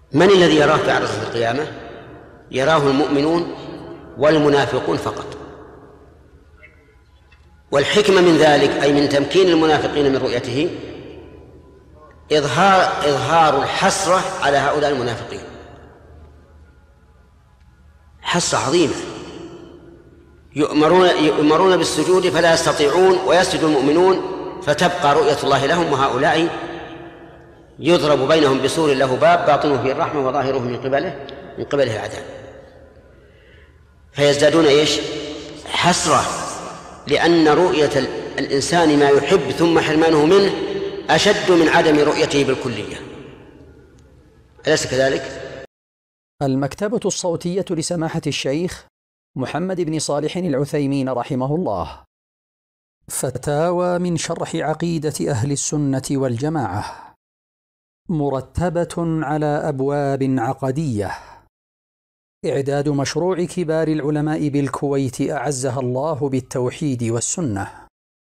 من الذي يراه في عرصة القيامة؟ يراه المؤمنون والمنافقون فقط. والحكمة من ذلك أي من تمكين المنافقين من رؤيته إظهار الحسرة على هؤلاء المنافقين، حسرة عظيمة. يؤمرون بالسجود فلا يستطيعون ويسجد المؤمنون فتبقى رؤية الله لهم، وهؤلاء يضرب بينهم بسور له باب باطنه فيه الرحمة وظاهره من قبله العذاب. فيزدادون حسرة، لأن رؤية الإنسان ما يحب ثم حرمانه منه أشد من عدم رؤيته بالكلية، أليس كذلك؟ المكتبة الصوتية لسماحة الشيخ محمد بن صالح العثيمين رحمه الله. فتاوى من شرح عقيدة أهل السنة والجماعة، مرتبة على أبواب عقدية. إعداد مشروع كبار العلماء بالكويت أعزها الله بالتوحيد والسنة.